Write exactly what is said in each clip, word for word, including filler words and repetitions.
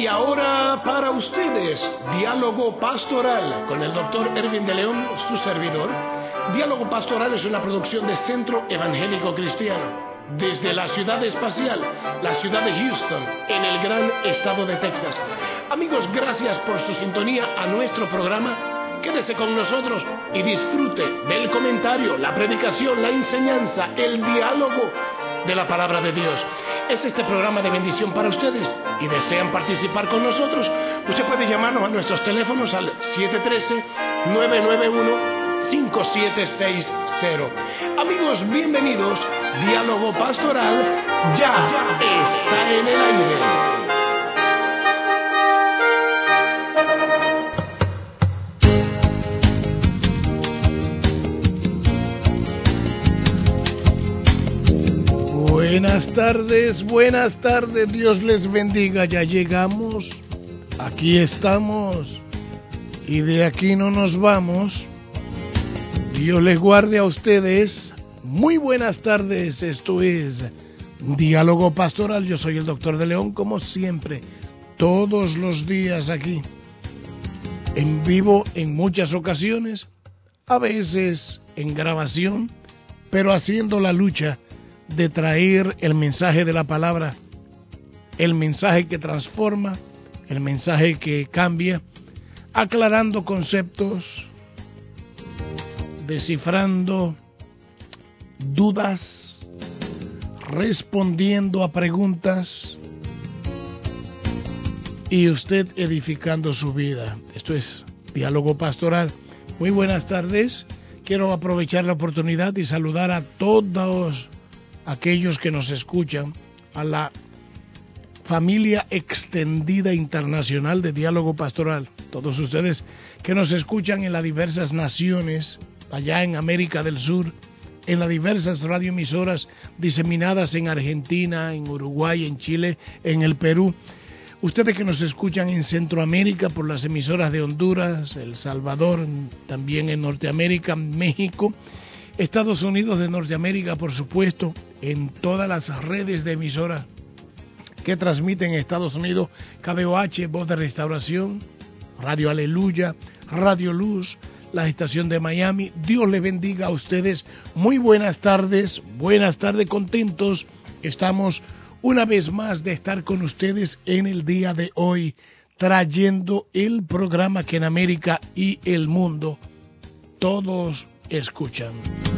Y ahora para ustedes, Diálogo Pastoral con el doctor Erwin de León, su servidor. Diálogo Pastoral es una producción de Centro Evangélico Cristiano, desde la ciudad espacial, la ciudad de Houston, en el gran estado de Texas. Amigos, gracias por su sintonía a nuestro programa. Quédese con nosotros y disfrute del comentario, la predicación, la enseñanza, el diálogo de la palabra de Dios. Es este programa de bendición para ustedes y desean participar con nosotros. Usted puede llamarnos a nuestros teléfonos al siete uno tres, nueve nueve uno, cinco siete seis cero. Amigos, bienvenidos. Diálogo Pastoral ya está en el aire. Buenas tardes, buenas tardes, Dios les bendiga, ya llegamos, aquí estamos y de aquí no nos vamos. Dios les guarde a ustedes, muy buenas tardes, esto es Diálogo Pastoral, yo soy el doctor de León, como siempre, todos los días aquí, en vivo en muchas ocasiones, a veces en grabación, pero haciendo la lucha de traer el mensaje de la palabra, el mensaje que transforma, el mensaje que cambia, aclarando conceptos, descifrando dudas, respondiendo a preguntas y usted edificando su vida. Esto es Diálogo Pastoral. Muy buenas tardes. Quiero aprovechar la oportunidad y saludar a todos aquellos que nos escuchan, a la familia extendida internacional de Diálogo Pastoral, todos ustedes que nos escuchan en las diversas naciones, allá en América del Sur, en las diversas radioemisoras diseminadas en Argentina, en Uruguay, en Chile, en el Perú, ustedes que nos escuchan en Centroamérica por las emisoras de Honduras, El Salvador, también en Norteamérica, México, Estados Unidos de Norteamérica, por supuesto, en todas las redes de emisoras que transmiten en Estados Unidos, K B O H, Voz de Restauración, Radio Aleluya, Radio Luz, la estación de Miami. Dios les bendiga a ustedes. Muy buenas tardes, buenas tardes, contentos. Estamos una vez más de estar con ustedes en el día de hoy, trayendo el programa que en América y el mundo todos escuchan.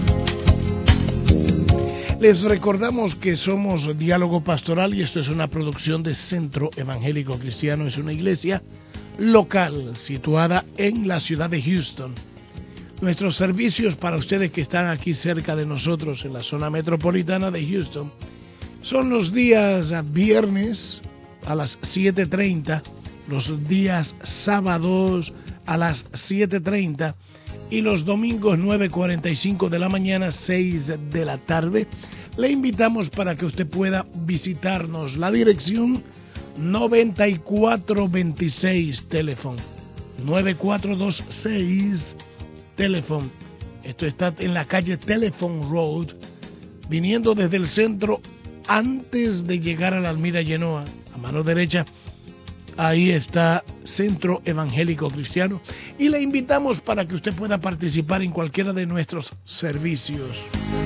Les recordamos que somos Diálogo Pastoral y esto es una producción de Centro Evangélico Cristiano. Es una iglesia local situada en la ciudad de Houston. Nuestros servicios para ustedes que están aquí cerca de nosotros en la zona metropolitana de Houston son los días viernes a las siete treinta, los días sábados a las siete treinta y los domingos nueve cuarenta y cinco de la mañana, seis de la tarde. Le invitamos para que usted pueda visitarnos. La dirección noventa y cuatro veintiséis teléfono, noventa y cuatro veintiséis teléfono. Esto está en la calle Telephone Road, viniendo desde el centro antes de llegar a la Almira Genoa, a mano derecha. Ahí está Centro Evangélico Cristiano y le invitamos para que usted pueda participar en cualquiera de nuestros servicios.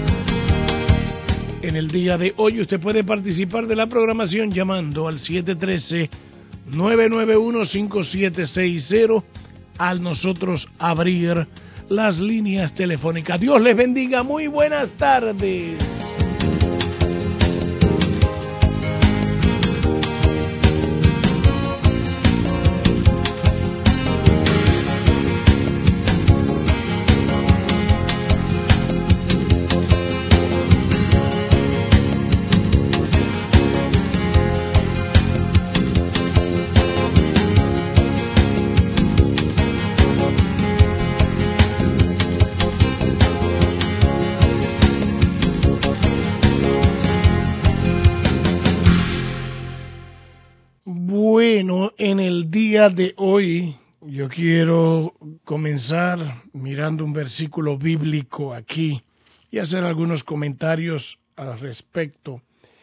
En el día de hoy usted puede participar de la programación llamando al siete uno tres, nueve nueve uno, cinco siete seis cero al nosotros abrir las líneas telefónicas. Dios les bendiga, muy buenas tardes. Bueno, en el día de hoy yo quiero comenzar mirando un versículo bíblico aquí y hacer algunos comentarios al respecto.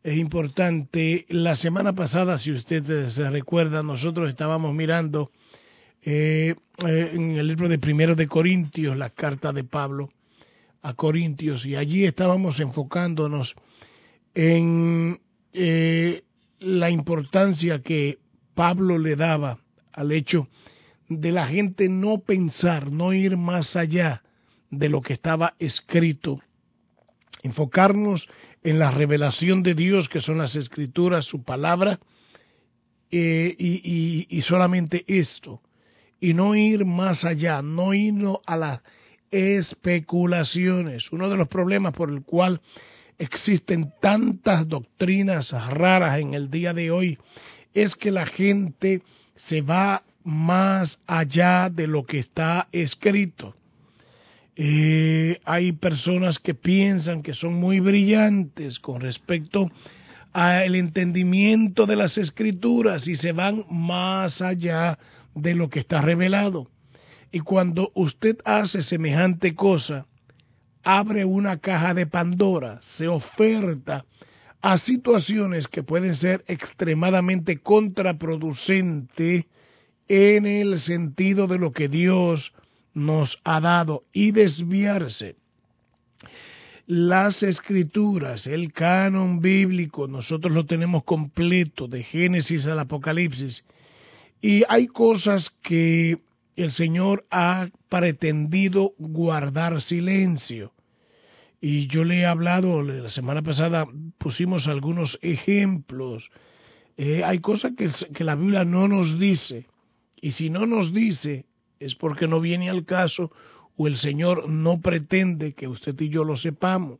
es importante. La semana pasada, si usted se recuerda, nosotros estábamos mirando eh, eh, en el libro de Primero de Corintios, la carta de Pablo a Corintios, y allí estábamos enfocándonos en eh, la importancia que Pablo le daba al hecho de la gente no pensar, no ir más allá de lo que estaba escrito, enfocarnos en la revelación de Dios, que son las Escrituras, su palabra, eh, y, y, y solamente esto, y no ir más allá, no irnos a las especulaciones. Uno de los problemas por el cual existen tantas doctrinas raras en el día de hoy es que la gente se va más allá de lo que está escrito. Eh, hay personas que piensan que son muy brillantes con respecto al entendimiento de las Escrituras y se van más allá de lo que está revelado. Y cuando usted hace semejante cosa, abre una caja de Pandora, se oferta a situaciones que pueden ser extremadamente contraproducentes en el sentido de lo que Dios nos ha dado y desviarse. Las Escrituras, el canon bíblico, nosotros lo tenemos completo de Génesis al Apocalipsis, y hay cosas que el Señor ha pretendido guardar silencio. Y yo le he hablado, la semana pasada pusimos algunos ejemplos. Eh, hay cosas que, que la Biblia no nos dice, y si no nos dice es porque no viene al caso o el Señor no pretende que usted y yo lo sepamos.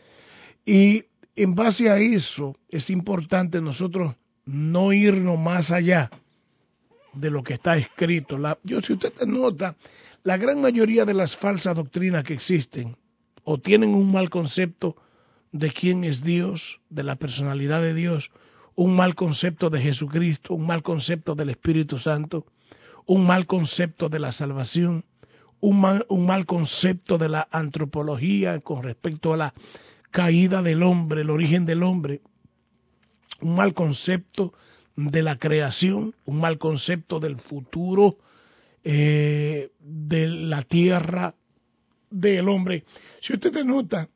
Y en base a eso es importante nosotros no irnos más allá de lo que está escrito. La, yo, si usted nota, la gran mayoría de las falsas doctrinas que existen o tienen un mal concepto de quién es Dios, de la personalidad de Dios, un mal concepto de Jesucristo, un mal concepto del Espíritu Santo, un mal concepto de la salvación, un mal, un mal concepto de la antropología con respecto a la caída del hombre, el origen del hombre, un mal concepto de la creación, un mal concepto del futuro, eh, de la tierra, del hombre. Si usted nota,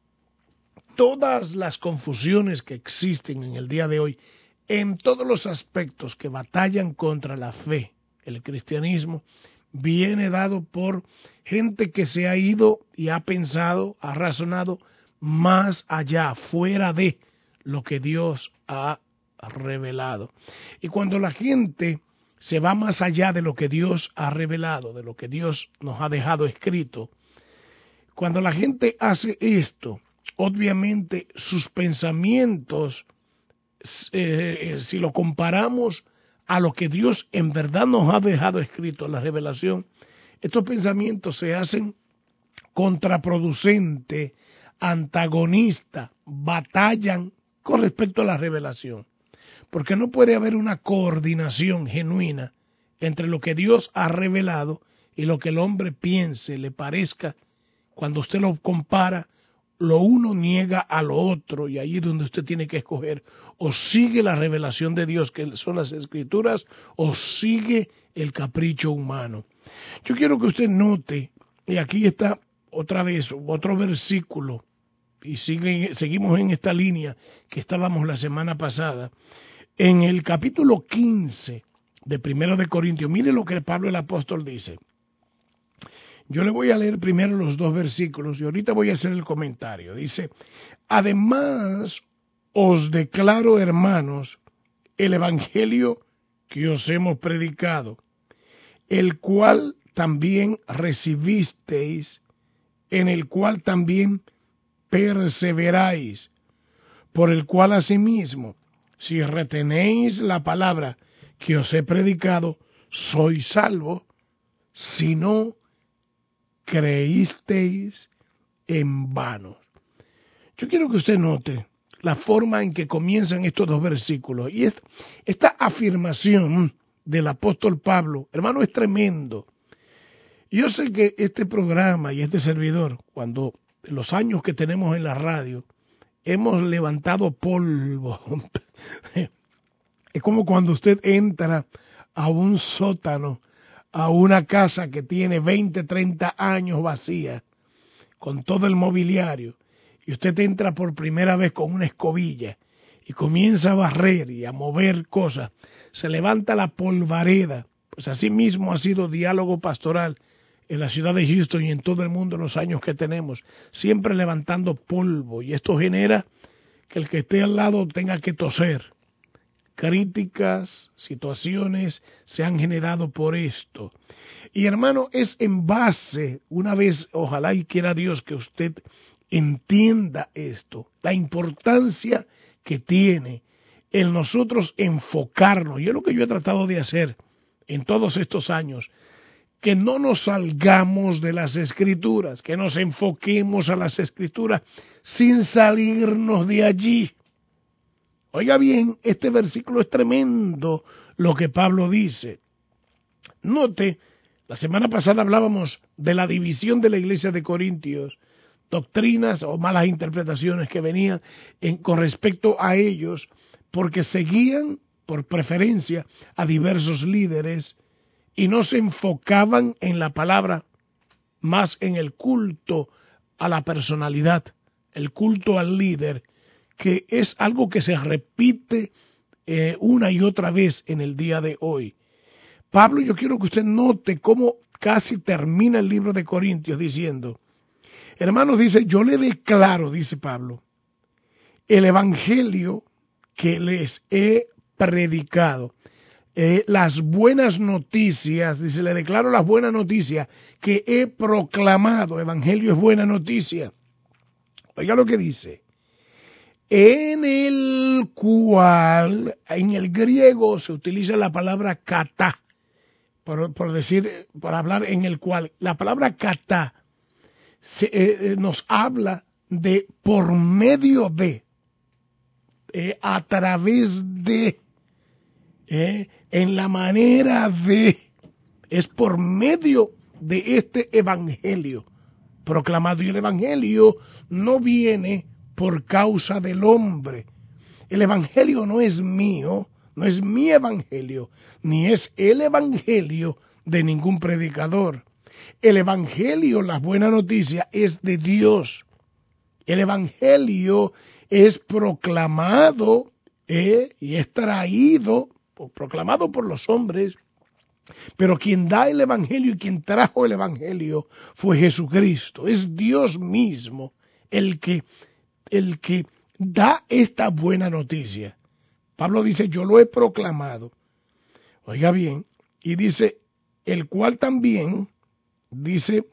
todas las confusiones que existen en el día de hoy, en todos los aspectos que batallan contra la fe, el cristianismo, viene dado por gente que se ha ido y ha pensado, ha razonado más allá, fuera de lo que Dios ha revelado. Y cuando la gente se va más allá de lo que Dios ha revelado, de lo que Dios nos ha dejado escrito, cuando la gente hace esto, obviamente sus pensamientos, eh, si lo comparamos a lo que Dios en verdad nos ha dejado escrito en la revelación, estos pensamientos se hacen contraproducentes, antagonistas, batallan con respecto a la revelación. Porque no puede haber una coordinación genuina entre lo que Dios ha revelado y lo que el hombre piense, le parezca. Cuando usted lo compara, lo uno niega a lo otro, y ahí es donde usted tiene que escoger: o sigue la revelación de Dios, que son las Escrituras, o sigue el capricho humano. Yo quiero que usted note, y aquí está otra vez otro versículo, y sigue, seguimos en esta línea que estábamos la semana pasada, en el capítulo quince de Primero de Corintios. Mire lo que Pablo el apóstol dice. Yo le voy a leer primero los dos versículos y ahorita voy a hacer el comentario. Dice: además os declaro, hermanos, el evangelio que os hemos predicado, el cual también recibisteis, en el cual también perseveráis, por el cual asimismo, si retenéis la palabra que os he predicado, sois salvos, si no creísteis en vano. Yo quiero que usted note la forma en que comienzan estos dos versículos, y esta, esta afirmación del apóstol Pablo, hermano, es tremendo. Yo sé que este programa y este servidor, cuando los años que tenemos en la radio, hemos levantado polvo. Es como cuando usted entra a un sótano, a una casa que tiene veinte, treinta años vacía, con todo el mobiliario, y usted entra por primera vez con una escobilla y comienza a barrer y a mover cosas, se levanta la polvareda. Pues así mismo ha sido Diálogo Pastoral en la ciudad de Houston y en todo el mundo en los años que tenemos, siempre levantando polvo, y esto genera que el que esté al lado tenga que toser. Críticas, situaciones se han generado por esto. Y hermano, es en base, una vez, ojalá y quiera Dios que usted entienda esto, la importancia que tiene el nosotros enfocarnos, y es lo que yo he tratado de hacer en todos estos años, que no nos salgamos de las Escrituras, que nos enfoquemos a las Escrituras sin salirnos de allí. Oiga bien, este versículo es tremendo lo que Pablo dice. Note, la semana pasada hablábamos de la división de la iglesia de Corintios, doctrinas o malas interpretaciones que venían en, con respecto a ellos, porque seguían por preferencia a diversos líderes y no se enfocaban en la palabra, más en el culto a la personalidad, el culto al líder, que es algo que se repite eh, una y otra vez en el día de hoy. Pablo, yo quiero que usted note cómo casi termina el libro de Corintios diciendo, hermanos, dice, yo le declaro, dice Pablo, el evangelio que les he predicado, eh, las buenas noticias, dice, le declaro las buenas noticias que he proclamado. Evangelio es buena noticia. Oiga lo que dice. En el cual, en el griego se utiliza la palabra kata, por, por decir, por hablar en el cual. La palabra kata se, eh, nos habla de por medio de, eh, a través de, eh, en la manera de, es por medio de este evangelio proclamado. Y el evangelio no viene por causa del hombre. El evangelio no es mío, no es mi evangelio, ni es el evangelio de ningún predicador. El evangelio, la buena noticia, es de Dios. El evangelio es proclamado eh, y es traído, proclamado por los hombres, pero quien da el evangelio y quien trajo el evangelio fue Jesucristo. Es Dios mismo el que el que da esta buena noticia. Pablo dice, yo lo he proclamado. Oiga bien, y dice, el cual también, dice,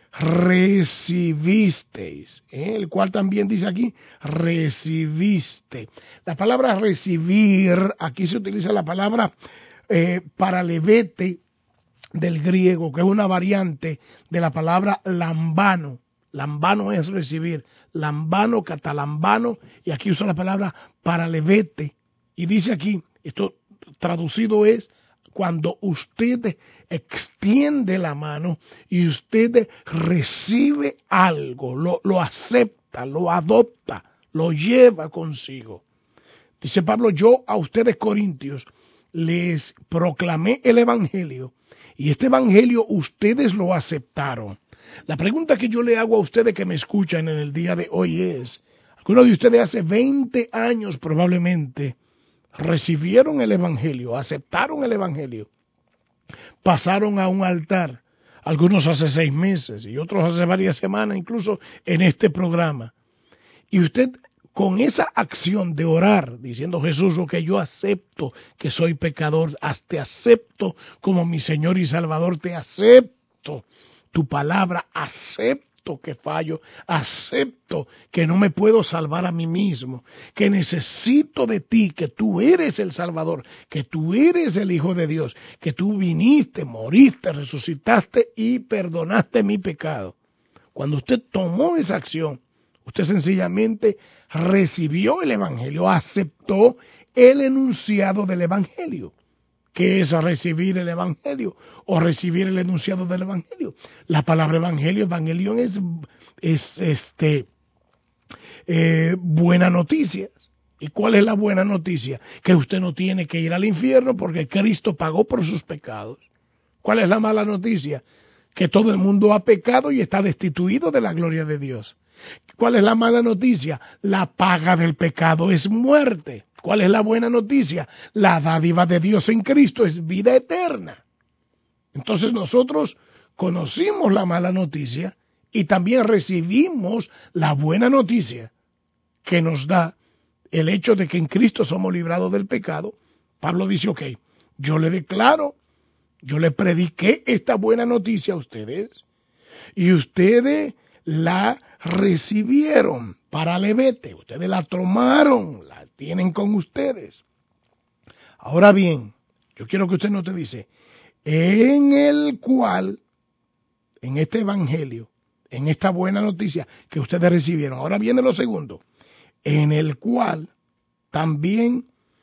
recibisteis. ¿eh? El cual también dice aquí, recibiste. La palabra recibir, aquí se utiliza la palabra eh, paralevete del griego, que es una variante de la palabra lambano. Lambano es recibir, lambano, catalambano, y aquí usa la palabra paralevete, y dice aquí, esto traducido es, cuando usted extiende la mano y usted recibe algo, lo, lo acepta, lo adopta, lo lleva consigo. Dice Pablo, yo a ustedes corintios les proclamé el evangelio, y este evangelio ustedes lo aceptaron. La pregunta que yo le hago a ustedes que me escuchan en el día de hoy es, algunos de ustedes hace veinte años probablemente recibieron el evangelio, aceptaron el evangelio, pasaron a un altar, algunos hace seis meses y otros hace varias semanas, incluso en este programa. Y usted con esa acción de orar, diciendo Jesús, lo que yo acepto que soy pecador, te acepto como mi Señor y Salvador, te acepto tu palabra, acepto que fallo, acepto que no me puedo salvar a mí mismo, que necesito de ti, que tú eres el Salvador, que tú eres el Hijo de Dios, que tú viniste, moriste, resucitaste y perdonaste mi pecado. Cuando usted tomó esa acción, usted sencillamente recibió el Evangelio, aceptó el enunciado del Evangelio. ¿Qué es recibir el Evangelio o recibir el enunciado del Evangelio? La palabra Evangelio, Evangelión es, es este, eh, buenas noticias. ¿Y cuál es la buena noticia? Que usted no tiene que ir al infierno porque Cristo pagó por sus pecados. ¿Cuál es la mala noticia? Que todo el mundo ha pecado y está destituido de la gloria de Dios. ¿Cuál es la mala noticia? La paga del pecado es muerte. ¿Cuál es la buena noticia? La dádiva de Dios en Cristo es vida eterna. Entonces nosotros conocimos la mala noticia y también recibimos la buena noticia que nos da el hecho de que en Cristo somos librados del pecado. Pablo dice, ok, yo le declaro, yo le prediqué esta buena noticia a ustedes y ustedes la recibieron para levete, ustedes la tomaron, la tienen con ustedes. Ahora bien, yo quiero que usted note, dice, en el cual, en este evangelio, en esta buena noticia que ustedes recibieron, ahora viene lo segundo, en el cual también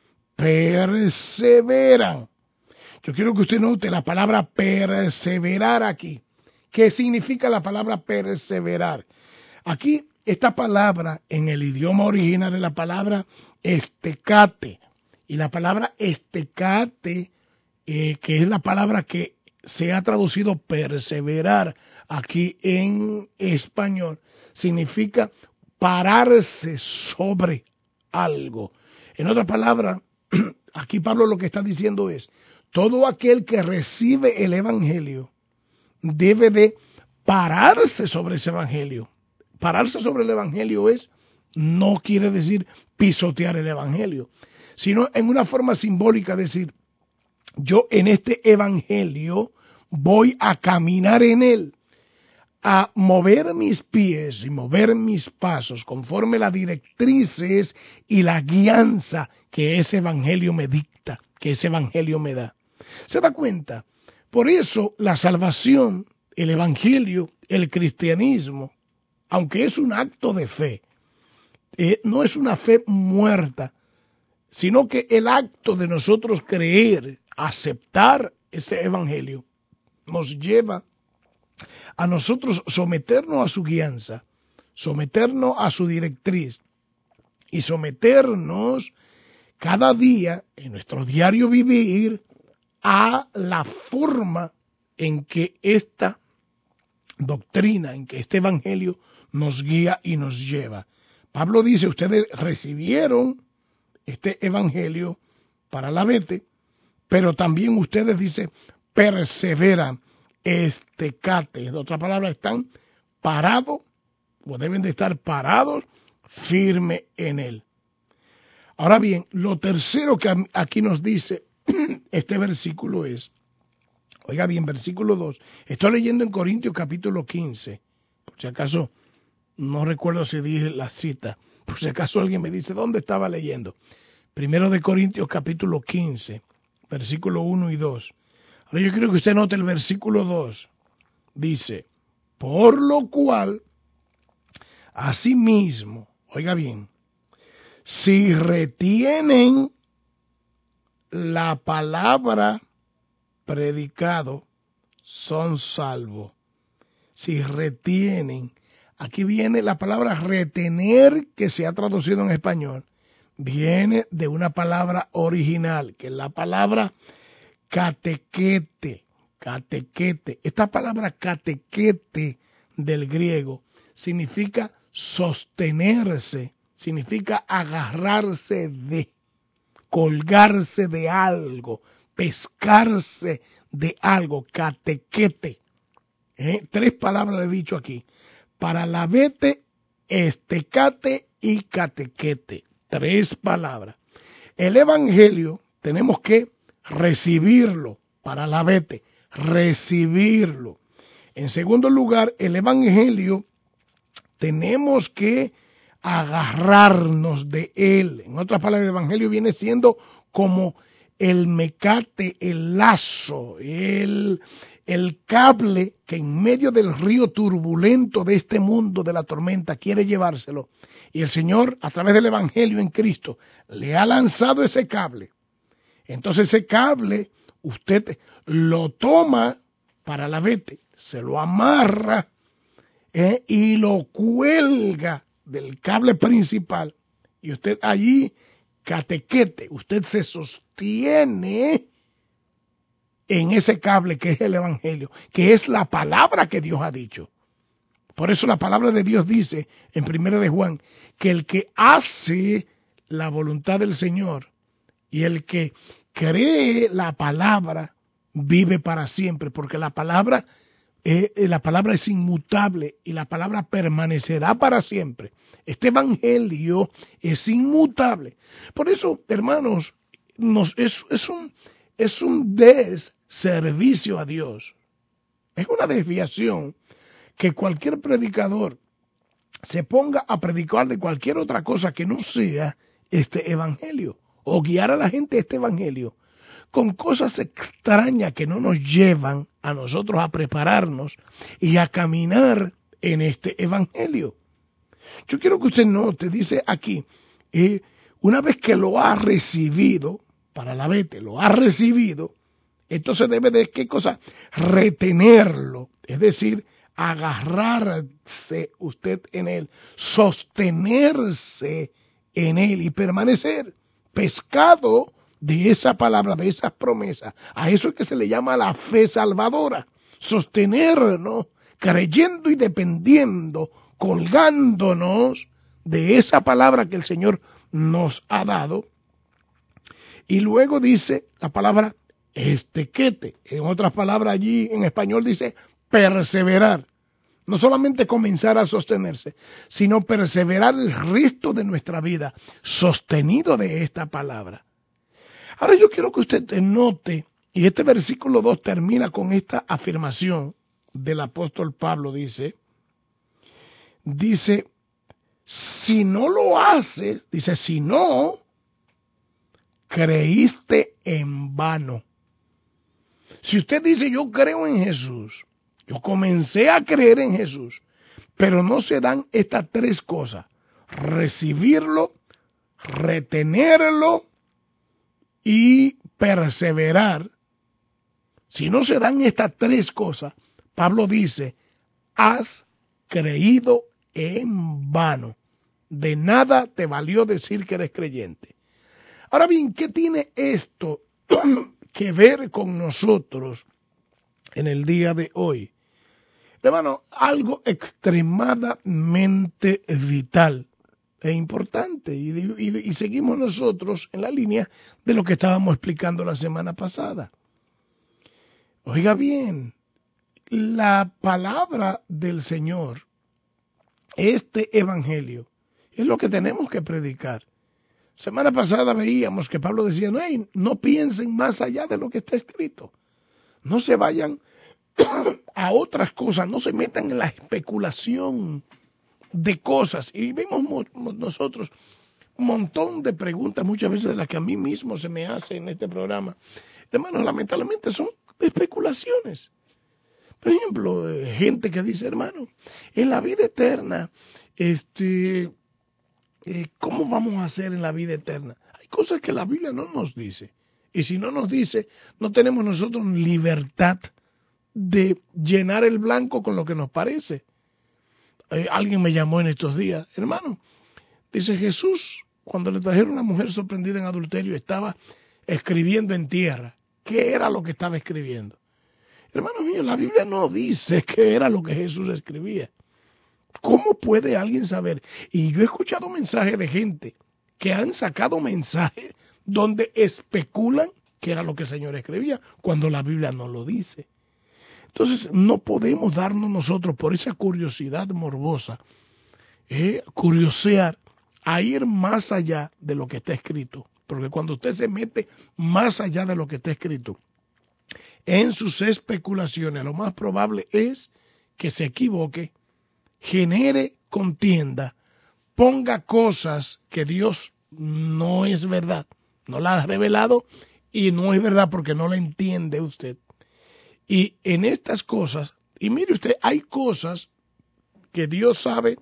perseveran. Yo quiero que usted note la palabra perseverar aquí. ¿Qué significa la palabra perseverar? Aquí, esta palabra en el idioma original es la palabra estecate. Y la palabra estecate, eh, que es la palabra que se ha traducido perseverar aquí en español, significa pararse sobre algo. En otras palabras, aquí Pablo lo que está diciendo es, todo aquel que recibe el evangelio debe de pararse sobre ese evangelio. Pararse sobre el evangelio es, no quiere decir pisotear el evangelio, sino en una forma simbólica decir, yo en este evangelio voy a caminar en él, a mover mis pies y mover mis pasos conforme las directrices y la guianza que ese evangelio me dicta, que ese evangelio me da. ¿Se da cuenta? Por eso la salvación, el evangelio, el cristianismo, aunque es un acto de fe, eh, no es una fe muerta, sino que el acto de nosotros creer, aceptar ese evangelio, nos lleva a nosotros someternos a su guianza, someternos a su directriz y someternos cada día en nuestro diario vivir a la forma en que esta doctrina, en que este evangelio nos guía y nos lleva. Pablo dice, ustedes recibieron este evangelio para la vete, pero también ustedes, dice, perseveran, estecate. En otras palabras, están parados, o deben de estar parados, firme en él. Ahora bien, lo tercero que aquí nos dice este versículo es, oiga bien, versículo dos, estoy leyendo en Corintios capítulo quince, por si acaso, no recuerdo si dije la cita, por si acaso alguien me dice, ¿dónde estaba leyendo? Primero de Corintios capítulo quince, versículo uno y dos. Ahora yo quiero que usted note el versículo dos, dice, por lo cual, asimismo, oiga bien, si retienen la palabra predicado, son salvos. Si retienen, aquí viene la palabra retener, que se ha traducido en español, viene de una palabra original, que es la palabra catequete, catequete. Esta palabra catequete del griego significa sostenerse, significa agarrarse de, colgarse de algo, pescarse de algo, catequete. ¿Eh? Tres palabras le he dicho aquí. Para la vete, estecate y catequete. Tres palabras. El evangelio tenemos que recibirlo para la vete, recibirlo. En segundo lugar, el evangelio tenemos que agarrarnos de él. En otras palabras, el evangelio viene siendo como el mecate, el lazo, el, el cable que en medio del río turbulento de este mundo de la tormenta quiere llevárselo. Y el Señor, a través del evangelio en Cristo, le ha lanzado ese cable. Entonces ese cable, usted lo toma para la vete, se lo amarra, ¿eh? y lo cuelga del cable principal, y usted allí, catequete, usted se sostiene en ese cable que es el Evangelio, que es la palabra que Dios ha dicho. Por eso la palabra de Dios dice en primera de Juan que el que hace la voluntad del Señor y el que cree la palabra vive para siempre, porque la palabra, eh, la palabra es inmutable y la palabra permanecerá para siempre. Este evangelio es inmutable. Por eso, hermanos, nos, es, es un, es un deservicio a Dios. Es una desviación que cualquier predicador se ponga a predicar de cualquier otra cosa que no sea este evangelio, o guiar a la gente a este evangelio con cosas extrañas que no nos llevan a nosotros a prepararnos y a caminar en este evangelio. Yo quiero que usted note, dice aquí, eh, una vez que lo ha recibido, para la vete, lo ha recibido, entonces debe de, ¿qué cosa? Retenerlo, es decir, agarrarse usted en él, sostenerse en él y permanecer pescado de esa palabra, de esas promesas. A eso es que se le llama la fe salvadora, sostenernos, creyendo y dependiendo, colgándonos de esa palabra que el Señor nos ha dado. Y luego dice la palabra estequete, en otras palabras allí en español dice perseverar. No solamente comenzar a sostenerse, sino perseverar el resto de nuestra vida sostenido de esta palabra. Ahora yo quiero que usted note, y este versículo dos termina con esta afirmación del apóstol Pablo, dice, dice, si no lo haces, dice, si no, creíste en vano. Si usted dice, yo creo en Jesús, yo comencé a creer en Jesús, pero no se dan estas tres cosas, recibirlo, retenerlo y perseverar. Si no se dan estas tres cosas, Pablo dice, has creído en vano. De nada te valió decir que eres creyente. Ahora bien, ¿qué tiene esto que ver con nosotros en el día de hoy? Hermano, algo extremadamente vital e importante, y, y, y seguimos nosotros en la línea de lo que estábamos explicando la semana pasada. Oiga bien, la palabra del Señor, este evangelio, es lo que tenemos que predicar. Semana pasada veíamos que Pablo decía, no, hey, no piensen más allá de lo que está escrito. No se vayan a otras cosas, no se metan en la especulación de cosas. Y vemos nosotros un montón de preguntas, muchas veces de las que a mí mismo se me hace en este programa. Hermanos, lamentablemente son especulaciones. Por ejemplo, gente que dice, hermano, en la vida eterna, este, eh, ¿cómo vamos a hacer en la vida eterna? Hay cosas que la Biblia no nos dice. Y si no nos dice, no tenemos nosotros libertad de llenar el blanco con lo que nos parece. Eh, alguien me llamó en estos días, hermano, dice Jesús, cuando le trajeron a una mujer sorprendida en adulterio, estaba escribiendo en tierra. ¿Qué era lo que estaba escribiendo? Hermanos míos, la Biblia no dice qué era lo que Jesús escribía. ¿Cómo puede alguien saber? Y yo he escuchado mensajes de gente que han sacado mensajes donde especulan qué era lo que el Señor escribía, cuando la Biblia no lo dice. Entonces, no podemos darnos nosotros por esa curiosidad morbosa, eh, curiosear, a ir más allá de lo que está escrito. Porque cuando usted se mete más allá de lo que está escrito, en sus especulaciones, lo más probable es que se equivoque, genere contienda, ponga cosas que Dios no es verdad, no la ha revelado y no es verdad porque no la entiende usted. Y en estas cosas, y mire usted, hay cosas que Dios sabe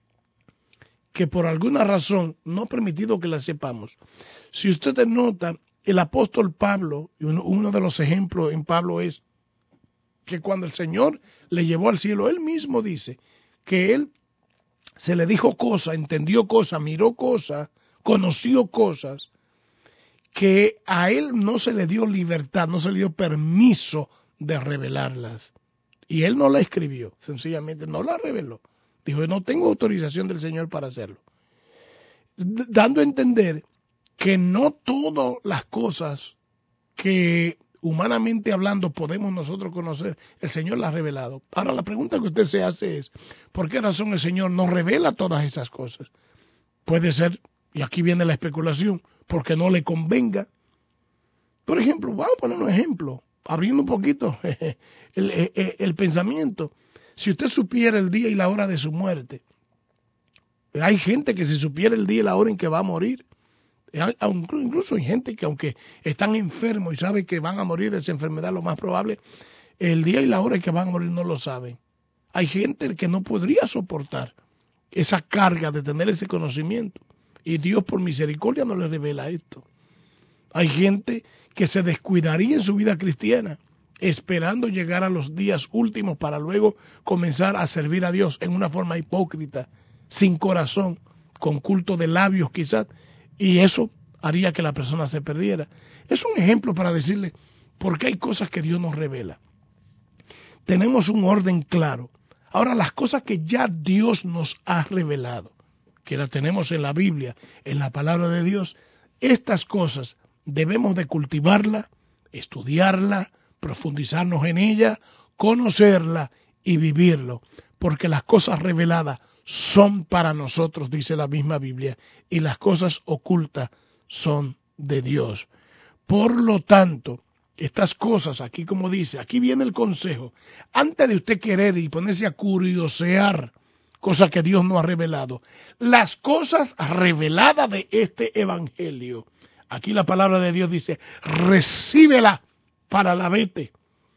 que por alguna razón no ha permitido que las sepamos. Si usted nota, el apóstol Pablo, y uno, uno de los ejemplos en Pablo es que cuando el Señor le llevó al cielo, él mismo dice que él se le dijo cosas, entendió cosas, miró cosas, conoció cosas, que a él no se le dio libertad, no se le dio permiso de revelarlas. Y él no la escribió, sencillamente no la reveló. Dijo, no tengo autorización del Señor para hacerlo. D- dando a entender que no todas las cosas que humanamente hablando podemos nosotros conocer, el Señor las ha revelado. Ahora la pregunta que usted se hace es, ¿por qué razón el Señor no revela todas esas cosas? Puede ser, y aquí viene la especulación, porque no le convenga. Por ejemplo, vamos a poner un ejemplo, abriendo un poquito el, el, el pensamiento. Si usted supiera el día y la hora de su muerte, hay gente que si supiera el día y la hora en que va a morir, incluso hay gente que aunque están enfermos y saben que van a morir de esa enfermedad, lo más probable, el día y la hora en que van a morir no lo saben. Hay gente que no podría soportar esa carga de tener ese conocimiento, y Dios por misericordia no le revela esto. Hay gente que se descuidaría en su vida cristiana esperando llegar a los días últimos para luego comenzar a servir a Dios en una forma hipócrita, sin corazón, con culto de labios quizás, y eso haría que la persona se perdiera. Es un ejemplo para decirle por qué hay cosas que Dios nos revela. Tenemos un orden claro. Ahora, las cosas que ya Dios nos ha revelado, que las tenemos en la Biblia, en la palabra de Dios, estas cosas debemos de cultivarla, estudiarla, profundizarnos en ella, conocerla y vivirlo, porque las cosas reveladas son para nosotros, dice la misma Biblia, y las cosas ocultas son de Dios. Por lo tanto, estas cosas, aquí como dice, aquí viene el consejo, antes de usted querer y ponerse a curiosear cosas que Dios no ha revelado, las cosas reveladas de este evangelio, aquí la palabra de Dios dice, recíbela para la vete,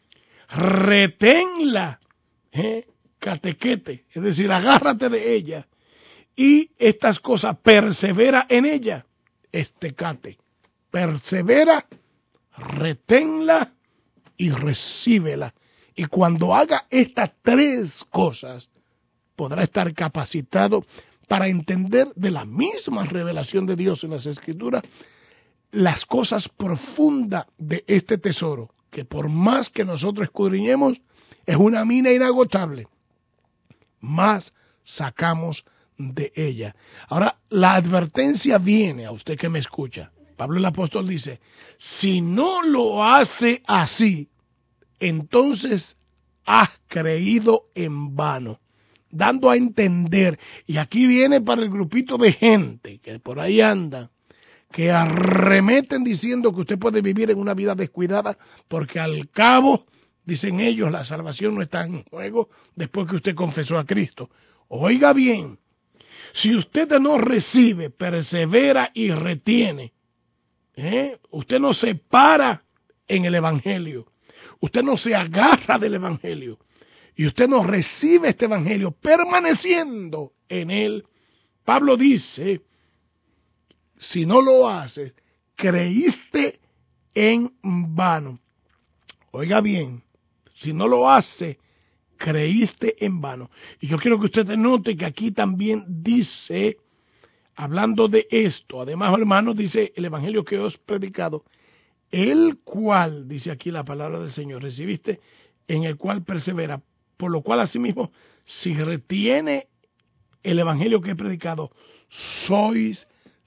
reténla, ¿eh? catequete, es decir, agárrate de ella, y estas cosas, persevera en ella, estecate, persevera, reténla y recíbela. Y cuando haga estas tres cosas, podrá estar capacitado para entender de la misma revelación de Dios en las Escrituras las cosas profundas de este tesoro, que por más que nosotros escudriñemos, es una mina inagotable, más sacamos de ella. Ahora, la advertencia viene a usted que me escucha. Pablo el apóstol dice, si no lo hace así, entonces has creído en vano, dando a entender, y aquí viene para el grupito de gente que por ahí anda, que arremeten diciendo que usted puede vivir en una vida descuidada, porque al cabo, dicen ellos, la salvación no está en juego después que usted confesó a Cristo. Oiga bien, si usted no recibe, persevera y retiene, ¿eh? usted no se para en el Evangelio, usted no se agarra del Evangelio, y usted no recibe este Evangelio permaneciendo en él, Pablo dice, si no lo haces, creíste en vano. Oiga bien, si no lo hace, creíste en vano. Y yo quiero que usted note que aquí también dice, hablando de esto, además, hermanos, dice el evangelio que os he predicado, el cual, dice aquí la palabra del Señor, recibiste, en el cual persevera, por lo cual asimismo, si retiene el evangelio que he predicado, sois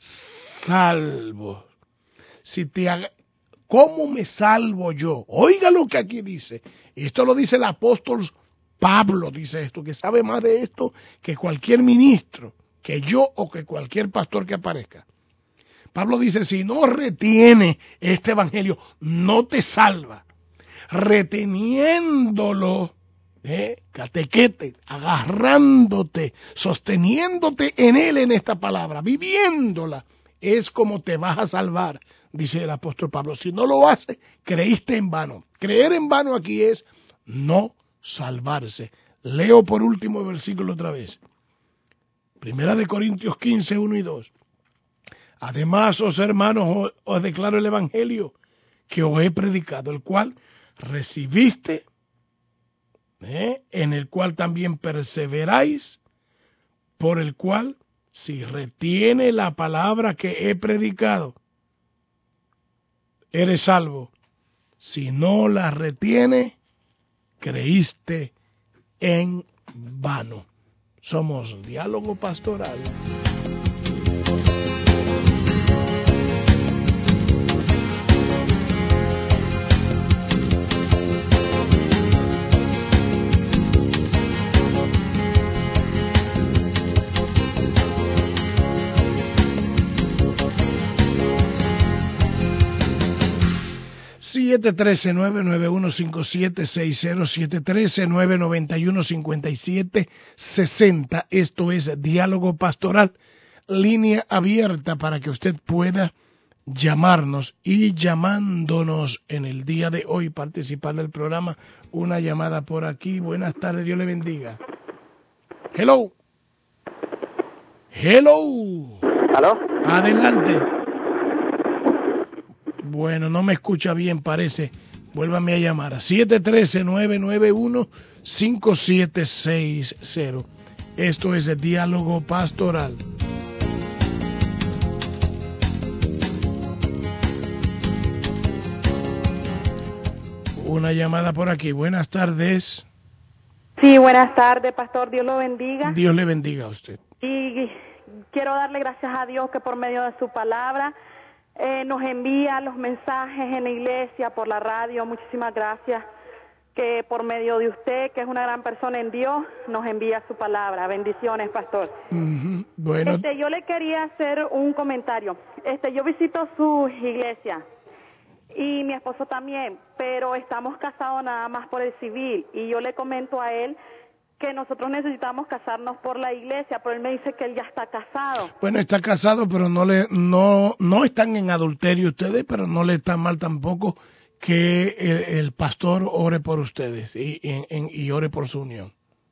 salvos. Si te haga, ¿cómo me salvo yo? Oiga lo que aquí dice. Esto lo dice el apóstol Pablo, dice esto, que sabe más de esto que cualquier ministro, que yo o que cualquier pastor que aparezca. Pablo dice, si no retiene este evangelio, no te salva. Reteniéndolo, eh, catequete, agarrándote, sosteniéndote en él, en esta palabra, viviéndola, es como te vas a salvar, dice el apóstol Pablo. Si no lo haces, creíste en vano. Creer en vano aquí es no salvarse. Leo por último el versículo otra vez. Primera de Corintios quince, uno y dos. Además, os hermanos, os, os declaro el evangelio que os he predicado, el cual recibiste, ¿eh? en el cual también perseveráis, por el cual, si retiene la palabra que he predicado, eres salvo. Si no la retiene, creíste en vano. Somos Diálogo Pastoral. siete uno tres, nueve nueve uno, cinco siete seis cero, siete uno tres, nueve nueve uno, cinco siete seis cero. Esto es Diálogo Pastoral, línea abierta para que usted pueda llamarnos y llamándonos en el día de hoy, participar del programa. Una llamada por aquí. Buenas tardes, Dios le bendiga. Hello. Hello. ¿Aló? Adelante. Bueno, no me escucha bien, parece. Vuélvame a llamar a siete uno tres, nueve nueve uno, cinco siete seis cero. Esto es el Diálogo Pastoral. Una llamada por aquí. Buenas tardes. Sí, buenas tardes, pastor. Dios lo bendiga. Dios le bendiga a usted. Y quiero darle gracias a Dios que por medio de su palabra Eh, nos envía los mensajes en la iglesia, por la radio. Muchísimas gracias que por medio de usted, que es una gran persona en Dios, nos envía su palabra. Bendiciones, pastor. Uh-huh. Bueno. Este, yo le quería hacer un comentario. Este, yo visito su iglesia y mi esposo también, pero estamos casados nada más por el civil, y yo le comento a él que nosotros necesitamos casarnos por la iglesia, pero él me dice que él ya está casado. Bueno, está casado, pero no le no no están en adulterio ustedes, pero no le está mal tampoco que el, el pastor ore por ustedes y, en, en, y ore por su unión.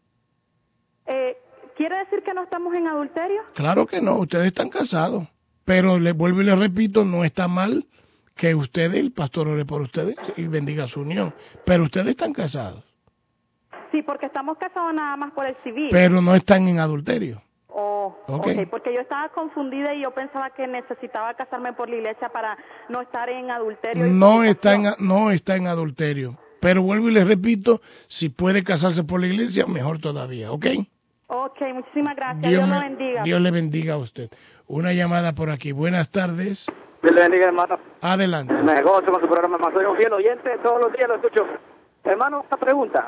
Eh, ¿Quiere decir que no estamos en adulterio? Claro que no, ustedes están casados, pero le vuelvo y le repito, no está mal que ustedes, el pastor ore por ustedes y bendiga su unión, pero ustedes están casados. Sí, porque estamos casados nada más por el civil. Pero no están en adulterio. Oh, okay. ok, porque yo estaba confundida y yo pensaba que necesitaba casarme por la iglesia para no estar en adulterio. No está en, no está en adulterio, pero vuelvo y le repito, si puede casarse por la iglesia, mejor todavía, ¿ok? Ok, muchísimas gracias, Dios, Dios me, lo bendiga. Dios le bendiga a usted. Una llamada por aquí, buenas tardes. Dios le bendiga, hermano. Adelante. Me gozo con su programa, hermano. Soy un fiel oyente, todos los días lo escucho. Hermano, una pregunta.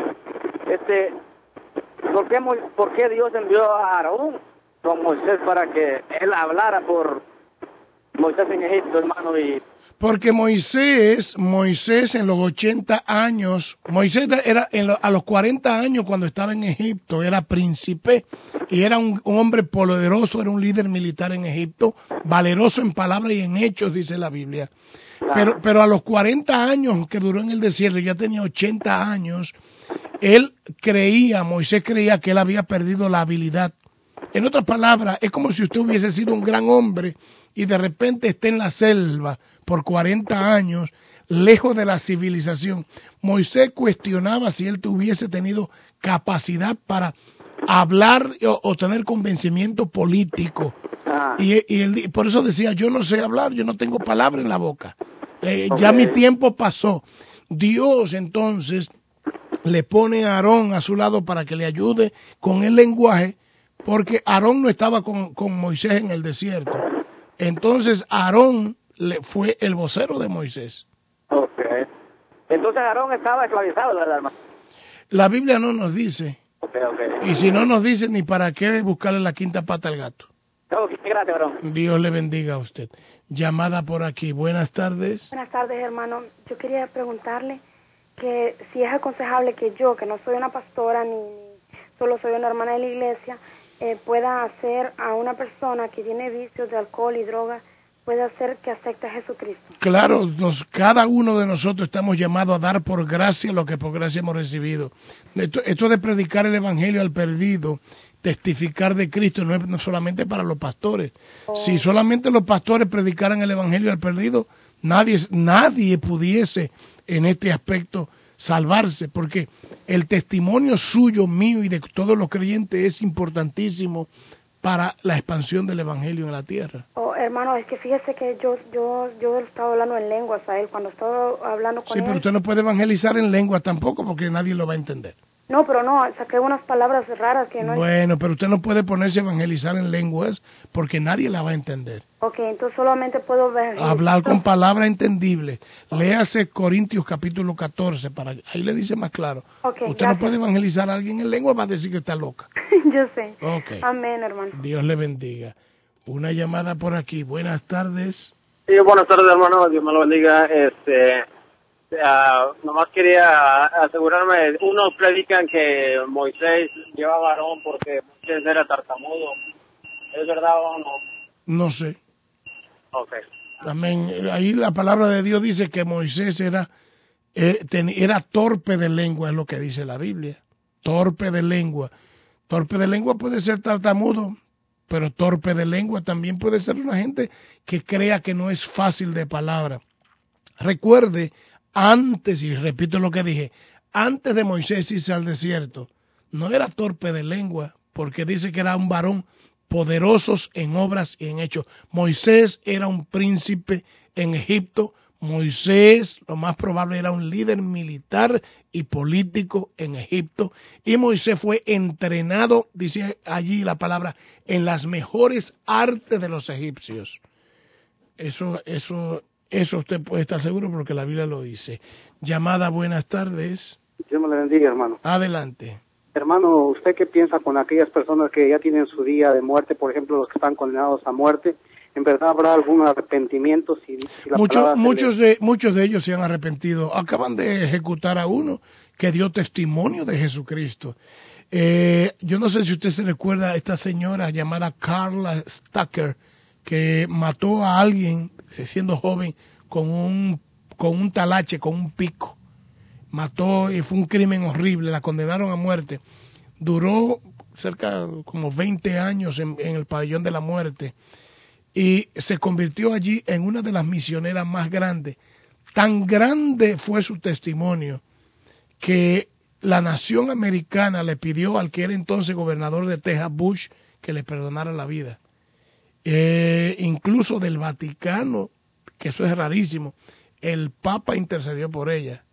Este, ¿por qué, ¿por qué Dios envió a Aarón con Moisés para que él hablara por Moisés en Egipto, hermano? Y porque Moisés, Moisés en los ochenta años, Moisés era en lo, a los cuarenta años cuando estaba en Egipto, era príncipe y era un, un hombre poderoso, era un líder militar en Egipto, valeroso en palabras y en hechos, dice la Biblia. Pero, pero a los cuarenta años que duró en el desierto, ya tenía ochenta años, él creía, Moisés creía que él había perdido la habilidad. En otras palabras, es como si usted hubiese sido un gran hombre y de repente esté en la selva por cuarenta años, lejos de la civilización. Moisés cuestionaba si él tuviese tenido capacidad para hablar o, o tener convencimiento político. Y, y él, por eso decía, yo no sé hablar, yo no tengo palabra en la boca. Eh, okay. Ya mi tiempo pasó. Dios entonces le pone a Aarón a su lado para que le ayude con el lenguaje, porque Aarón no estaba con, con Moisés en el desierto. Entonces Aarón le fue el vocero de Moisés. Ok. Entonces Aarón estaba esclavizado, ¿verdad, hermano? La Biblia no nos dice. Okay, okay. Y si no nos dice, ni para qué buscarle la quinta pata al gato. Okay, gracias, Aarón. Dios le bendiga a usted. Llamada por aquí. Buenas tardes. Buenas tardes, hermano. Yo quería preguntarle que si es aconsejable que yo, que no soy una pastora ni, ni solo soy una hermana de la iglesia, eh, pueda hacer a una persona que tiene vicios de alcohol y drogas, puede hacer que acepte a Jesucristo. Claro, nos, cada uno de nosotros estamos llamados a dar por gracia lo que por gracia hemos recibido. Esto, esto de predicar el evangelio al perdido, testificar de Cristo, no es no solamente para los pastores. Oh. Si solamente los pastores predicaran el evangelio al perdido, nadie, nadie pudiese en este aspecto salvarse, porque el testimonio suyo, mío y de todos los creyentes es importantísimo para la expansión del evangelio en la tierra. Oh, hermano, es que fíjese que yo yo yo estaba hablando en lenguas a él cuando estaba hablando con Sí, él. pero usted no puede evangelizar en lengua tampoco porque nadie lo va a entender. No, pero no, saqué unas palabras raras que no... Bueno, pero usted no puede ponerse a evangelizar en lenguas porque nadie la va a entender. Ok, entonces solamente puedo ver... Hablar con palabras entendibles. Léase Corintios capítulo catorce, para ahí le dice más claro. Okay, usted gracias. no puede evangelizar a alguien en lengua, va a decir que está loca. Yo sé. Okay. Amén, hermano. Dios le bendiga. Una llamada por aquí. Buenas tardes. Sí, buenas tardes, hermano. Dios me lo bendiga. Este, uh, nomás quería asegurarme. Unos predican que Moisés lleva varón porque Moisés era tartamudo. ¿Es verdad o no? No sé. Okay. Amén. Ahí la palabra de Dios dice que Moisés era, eh, ten, era torpe de lengua, es lo que dice la Biblia. Torpe de lengua. Torpe de lengua puede ser tartamudo, pero torpe de lengua también puede ser una gente que crea que no es fácil de palabra. Recuerde, antes, y repito lo que dije, antes de Moisés irse al desierto, no era torpe de lengua, porque dice que era un varón poderosos en obras y en hechos. Moisés era un príncipe en Egipto. Moisés, lo más probable, era un líder militar y político en Egipto. Y Moisés fue entrenado, dice allí la palabra, en las mejores artes de los egipcios. Eso, eso, eso usted puede estar seguro porque la Biblia lo dice. Llamada, buenas tardes. Dios me le bendiga, hermano. Adelante. Hermano, ¿usted qué piensa con aquellas personas que ya tienen su día de muerte, por ejemplo, los que están condenados a muerte? ¿En verdad habrá algún arrepentimiento? Si, si la Mucho, muchos, le... de, muchos de ellos se han arrepentido. Acaban de ejecutar a uno que dio testimonio de Jesucristo. Eh, yo no sé si usted se recuerda a esta señora llamada Carla Stacker, que mató a alguien siendo joven con un, con un talache, con un pico. Mató y fue un crimen horrible, la condenaron a muerte. Duró cerca como veinte años en, en el pabellón de la muerte y se convirtió allí en una de las misioneras más grandes. Tan grande fue su testimonio que la nación americana le pidió al que era entonces gobernador de Texas, Bush, que le perdonara la vida. Eh, incluso del Vaticano, que eso es rarísimo, el Papa intercedió por ella.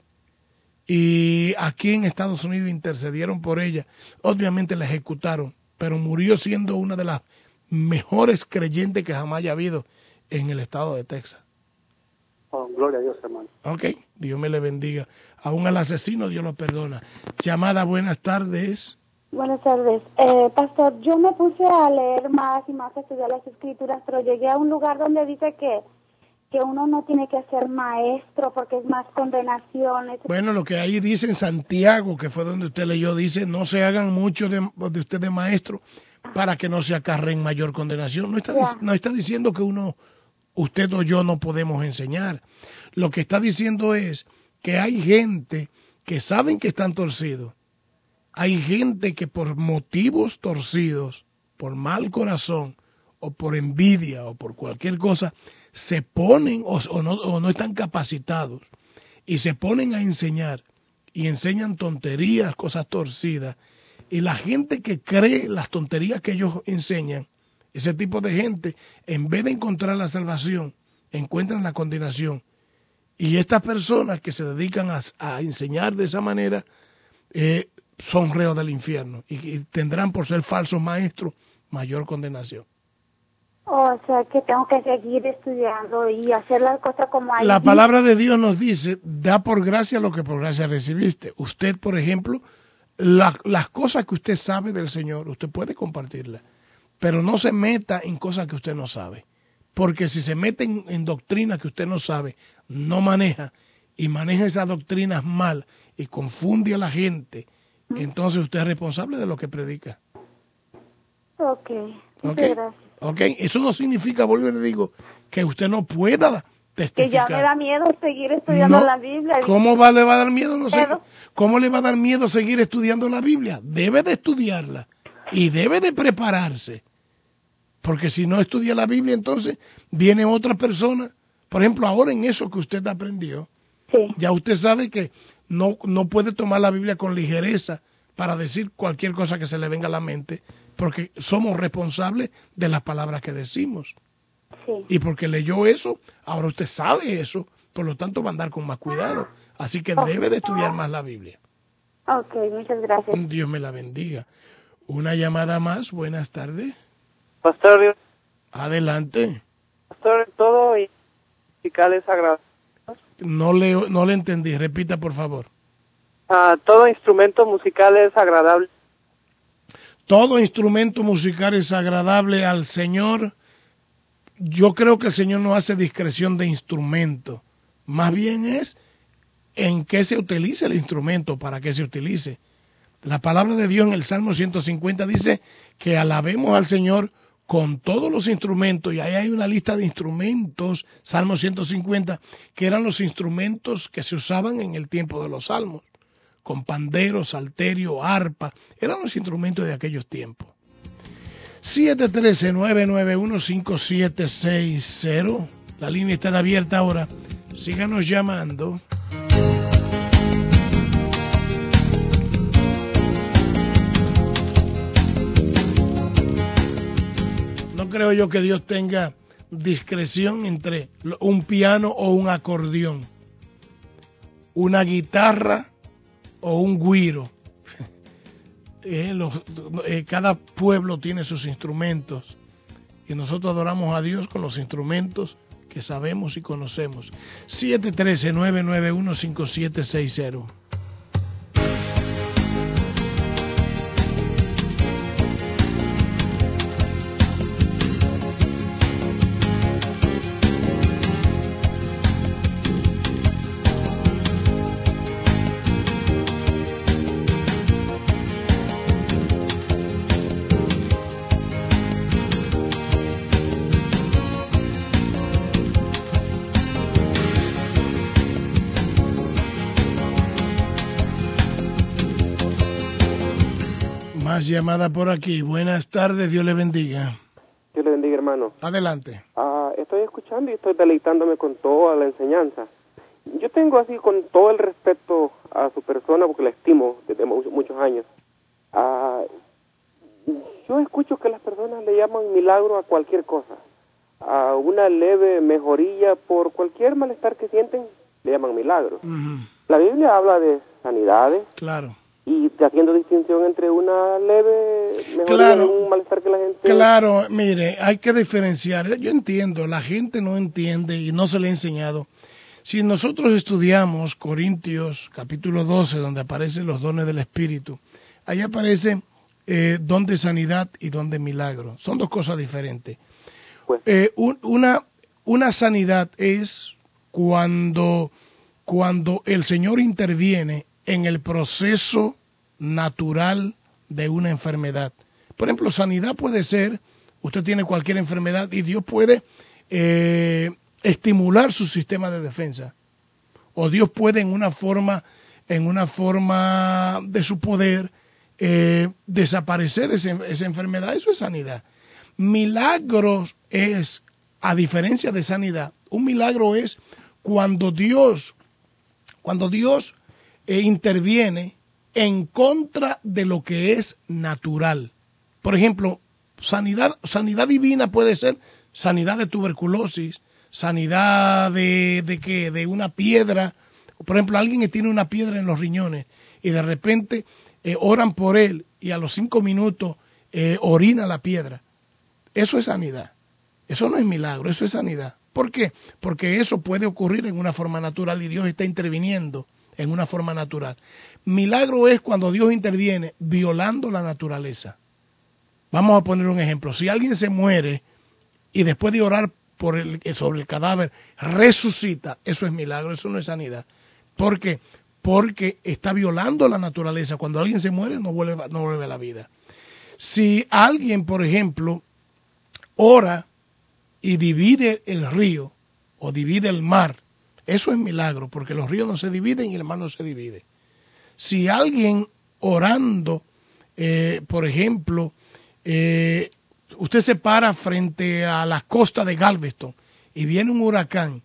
Y aquí en Estados Unidos intercedieron por ella. Obviamente la ejecutaron, pero murió siendo una de las mejores creyentes que jamás haya habido en el estado de Texas. Oh, gloria a Dios, hermano. Ok, Dios me le bendiga. Aún al asesino Dios lo perdona. Llamada, buenas tardes. Buenas tardes. Eh, pastor, yo me puse a leer más y más, a estudiar las escrituras, pero llegué a un lugar donde dice que que uno no tiene que ser maestro porque es más condenación. Bueno, lo que ahí dice en Santiago, que fue donde usted leyó, dice, no se hagan mucho de, de usted de maestro para que no se acarren mayor condenación. No está, yeah. no está diciendo que uno, usted o yo no podemos enseñar. Lo que está diciendo es que hay gente que saben que están torcidos. Hay gente que por motivos torcidos, por mal corazón, o por envidia, o por cualquier cosa, se ponen o, o, no, o no están capacitados y se ponen a enseñar y enseñan tonterías, cosas torcidas, y la gente que cree las tonterías que ellos enseñan, ese tipo de gente, en vez de encontrar la salvación, encuentran la condenación. Y estas personas que se dedican a, a enseñar de esa manera eh, son reos del infierno y, y tendrán, por ser falsos maestros, mayor condenación. O sea, que tengo que seguir estudiando y hacer las cosas como hay. La palabra de Dios nos dice, da por gracia lo que por gracia recibiste. Usted, por ejemplo, la, las cosas que usted sabe del Señor, usted puede compartirlas, pero no se meta en cosas que usted no sabe. Porque si se mete en, en doctrinas que usted no sabe, no maneja, y maneja esas doctrinas mal, y confunde a la gente, ¿Mm? Entonces usted es responsable de lo que predica. Ok, muchas okay. gracias. Okay, eso no significa, vuelvo y le digo, que usted no pueda testificar. Que ya me da miedo seguir estudiando no, la Biblia. ¿Cómo va, le va a dar miedo? No sé. ¿Cómo le va a dar miedo seguir estudiando la Biblia? Debe de estudiarla y debe de prepararse. Porque si no estudia la Biblia, entonces viene otra persona. Por ejemplo, ahora en eso que usted aprendió, sí. Ya usted sabe que no, no puede tomar la Biblia con ligereza para decir cualquier cosa que se le venga a la mente, porque somos responsables de las palabras que decimos. Sí. Y porque leyó eso, ahora usted sabe eso, por lo tanto va a andar con más cuidado. Así que debe de estudiar más la Biblia. Ok, muchas gracias. Dios me la bendiga. Una llamada más, buenas tardes. Pastor, Adelante. pastor, todo y musicales agradables. No le, no le entendí, repita por favor. Ah, todo instrumento musical es agradable. Todo instrumento musical es agradable al Señor. Yo creo que el Señor no hace discreción de instrumento. Más bien es en qué se utiliza el instrumento, para qué se utilice. La palabra de Dios en el Salmo ciento cincuenta dice que alabemos al Señor con todos los instrumentos, y ahí hay una lista de instrumentos, Salmo ciento cincuenta, que eran los instrumentos que se usaban en el tiempo de los salmos, con pandero, salterio, arpa, eran los instrumentos de aquellos tiempos. siete uno tres, nueve nueve uno, cinco siete seis cero, la línea está abierta ahora, síganos llamando. No creo yo que Dios tenga discreción entre un piano o un acordeón, una guitarra o un güiro. Eh, los, eh, cada pueblo tiene sus instrumentos y nosotros adoramos a Dios con los instrumentos que sabemos y conocemos. siete uno tres, nueve nueve uno, cinco siete seis cero. Llamada por aquí. Buenas tardes, Dios le bendiga. Dios le bendiga, hermano. Adelante. Uh, estoy escuchando y estoy deleitándome con toda la enseñanza. Yo tengo así con todo el respeto a su persona porque la estimo desde muchos, muchos años. Uh, yo escucho que las personas le llaman milagro a cualquier cosa. A una leve mejoría por cualquier malestar que sienten, le llaman milagro. Uh-huh. La Biblia habla de sanidades. Claro. Y haciendo distinción entre una leve mejoría claro, de un malestar que la gente... Claro, mire, hay que diferenciar. Yo entiendo, la gente no entiende y no se le ha enseñado. Si nosotros estudiamos Corintios capítulo doce, donde aparecen los dones del Espíritu, ahí aparece eh, don de sanidad y don de milagro. Son dos cosas diferentes. Pues. Eh, un, una, una sanidad es cuando, cuando el Señor interviene en el proceso natural de una enfermedad. Por ejemplo, sanidad puede ser, usted tiene cualquier enfermedad y Dios puede eh, estimular su sistema de defensa. O Dios puede en una forma, en una forma de su poder eh, desaparecer ese, esa enfermedad. Eso es sanidad. Milagros es, a diferencia de sanidad, un milagro es cuando Dios, cuando Dios E interviene en contra de lo que es natural. Por ejemplo, sanidad, sanidad divina puede ser sanidad de tuberculosis, sanidad de, de qué, de una piedra. Por ejemplo, alguien que tiene una piedra en los riñones y de repente eh, oran por él y a los cinco minutos eh, orina la piedra. Eso es sanidad. Eso no es milagro, eso es sanidad. ¿Por qué? Porque eso puede ocurrir en una forma natural y Dios está interviniendo en una forma natural. Milagro es cuando Dios interviene violando la naturaleza. Vamos a poner un ejemplo. Si alguien se muere y después de orar por el, sobre el cadáver resucita, eso es milagro, eso no es sanidad. ¿Por qué? Porque está violando la naturaleza. Cuando alguien se muere no vuelve, no vuelve a la vida. Si alguien, por ejemplo, ora y divide el río o divide el mar, eso es milagro, porque los ríos no se dividen y el mar no se divide. Si alguien orando, eh, por ejemplo, eh, usted se para frente a la costa de Galveston y viene un huracán que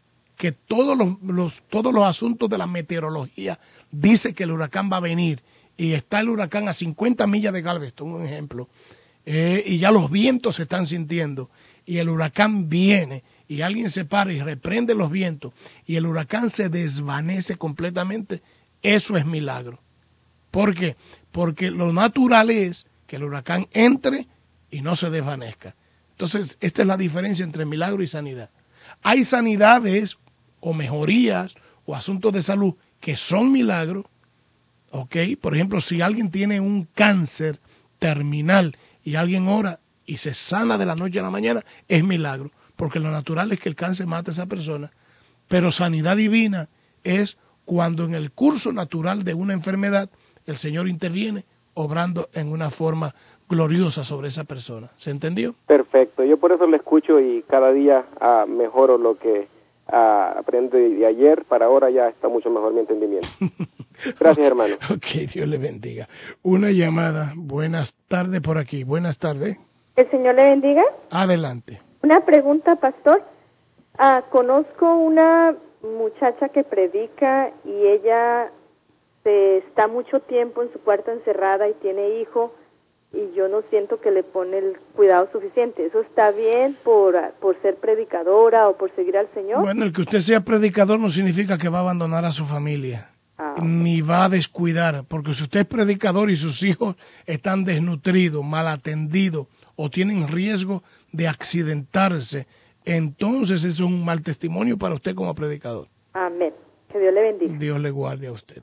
porque todos los, los, todos los asuntos de la meteorología dice que el huracán va a venir, y está el huracán a cincuenta millas de Galveston, un ejemplo, eh, y ya los vientos se están sintiendo, y el huracán viene, y alguien se para y reprende los vientos, y el huracán se desvanece completamente, eso es milagro. ¿Por qué? Porque lo natural es que el huracán entre y no se desvanezca. Entonces, esta es la diferencia entre milagro y sanidad. Hay sanidades o mejorías o asuntos de salud que son milagros, ¿ok? Por ejemplo, si alguien tiene un cáncer terminal y alguien ora y se sana de la noche a la mañana, es milagro, porque lo natural es que el cáncer mate a esa persona. Pero sanidad divina es cuando en el curso natural de una enfermedad el Señor interviene obrando en una forma gloriosa sobre esa persona. ¿Se entendió? Perfecto. Yo por eso le escucho y cada día uh, mejoro lo que uh, aprendí de ayer. Para ahora ya está mucho mejor mi entendimiento. Gracias, hermano. Ok, Dios le bendiga. Una llamada. Buenas tardes por aquí. Buenas tardes. ¿El Señor le bendiga? Adelante. Una pregunta, pastor. Uh, conozco una muchacha que predica y ella se está mucho tiempo en su cuarto encerrada y tiene hijo, y yo no siento que le pone el cuidado suficiente. ¿Eso está bien por, por ser predicadora o por seguir al Señor? Bueno, el que usted sea predicador no significa que va a abandonar a su familia, ah, ni va a descuidar, porque si usted es predicador y sus hijos están desnutridos, mal atendidos o tienen riesgo de accidentarse, entonces eso es un mal testimonio para usted como predicador. Amén. Que Dios le bendiga. Dios le guarde a usted.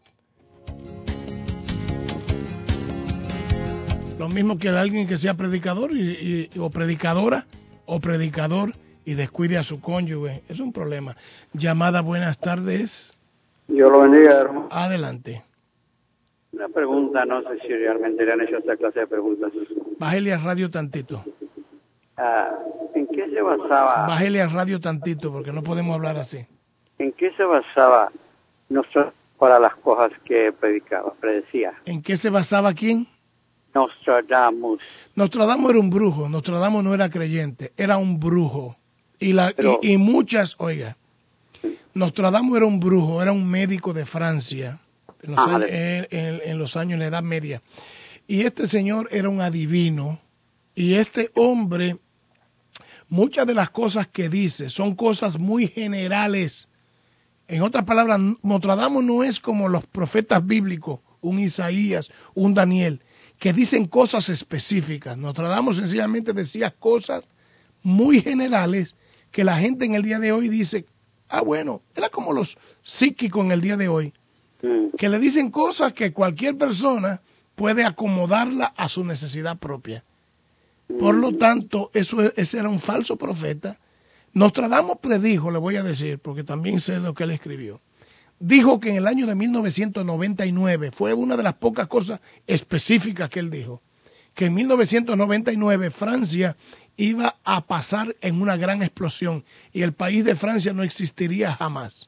Lo mismo que alguien que sea predicador y, y, o predicadora o predicador y descuide a su cónyuge. Es un problema. Llamada, buenas tardes. Dios lo bendiga, hermano. Adelante. Una pregunta, no sé si realmente le han hecho esta clase de preguntas. Bájele al radio tantito. Ah, ¿en qué se basaba? Bájele al radio tantito porque no podemos hablar así. ¿En qué se basaba Nostradamus para las cosas que predicaba, predecía? ¿En qué se basaba quién? Nostradamus. Nostradamus era un brujo. Nostradamus no era creyente, era un brujo. Y, la, Pero, y, y muchas, oiga, Nostradamus era un brujo, era un médico de Francia, en los, años, en, en, en los años de la Edad Media. Y este señor era un adivino, y este hombre, muchas de las cosas que dice son cosas muy generales. En otras palabras, Nostradamus no es como los profetas bíblicos, un Isaías, un Daniel, que dicen cosas específicas. Nostradamus sencillamente decía cosas muy generales que la gente en el día de hoy dice, ah, bueno, era como los psíquicos en el día de hoy, que le dicen cosas que cualquier persona puede acomodarla a su necesidad propia. Por lo tanto, eso, ese era un falso profeta. Nostradamus predijo, le voy a decir, porque también sé lo que él escribió. Dijo que en el año de mil novecientos noventa y nueve, fue una de las pocas cosas específicas que él dijo, que en mil novecientos noventa y nueve Francia iba a pasar en una gran explosión y el país de Francia no existiría jamás.